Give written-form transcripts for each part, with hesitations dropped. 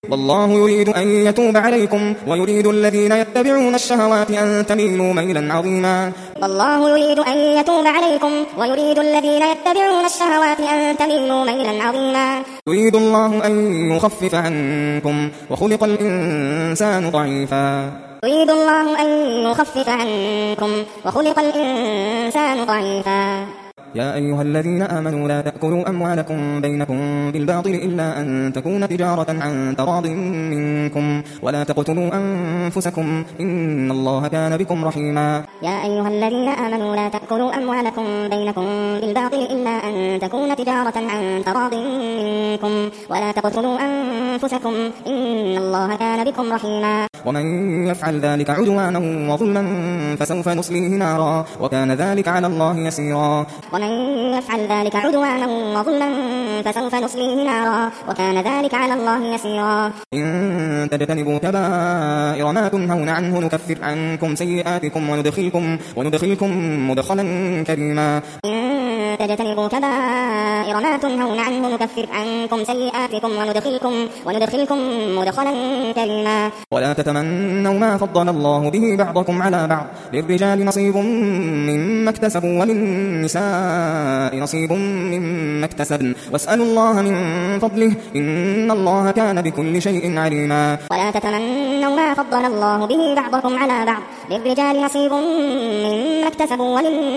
والله يريد أن يتوب عليكم ويريد الذين يتبعون الشهوات أن تميلوا ميلا عظيما. والله يريد أن يتوب عليكم ويريد الذين يتبعون الشهوات أن تميلوا ميلا عظيما. يريد الله أن يخفف عنكم وخلق الإنسان ضعيفا. يريد الله أن يخفف عنكم وخلق الإنسان ضعيفا. يا أيها الذين آمنوا لا تأكلوا أموالكم بينكم بالباطل إلا أن تكون تجارة عن تراض منكم ولا تقتلوا أنفسكم إن الله كان بكم رحيما. يا أيها الذين آمنوا لا تأكلوا أموالكم بينكم بالباطل إلا أن تكون تجارة عن تراض منكم ولا تقتلوا أنفسكم إن الله كان بكم رحيما. ومن يفعل ذلك عدوانا وظلما فسوف نصليه نارا وكان ذلك على الله يسيرا. ومن يفعل ذلك عدوانا وظلما فسوف نصليه نارا وكان ذلك على الله يسيرا. إن تجتنبوا كبائر ما تنهون عنه نكفر عنكم سيئاتكم وندخلكم مدخلا كريما. إن تجتنبوا كبائر ما تنهون عنه نكفر عنكم سيئاتكم وندخلكم مدخلا كريما. ولا تتمنوا ما فضل الله به بعضكم على بعض للرجال نصيب مما اكتسبوا وللنساء نصيب مما اكتسبن واسألوا الله من فضله إن الله كان بكل شيء عليما. ولا تتمنوا ما فضل الله به بعضكم على بعض للرجال نصيب مما اكتسبوا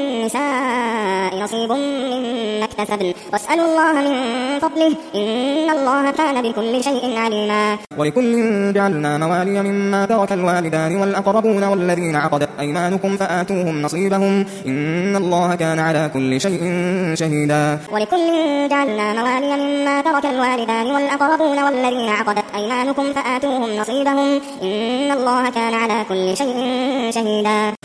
وللنساء نصيب مما اكتسبن واسألوا الله من فضله إن الله كان بكل شيء عليما. ولكل جعلنا موالي مما ترك الوالدان والأقربون والذين عقدت أيمانكم فآتوهم نصيبهم إن الله كان على كل شيء شهيدا. ولكل جعلنا موالي مما ترك الوالدان والأقربون والذين عقدت أيمانكم فآتوهم نصيبهم إن الله كان على كل شيء شهيدا.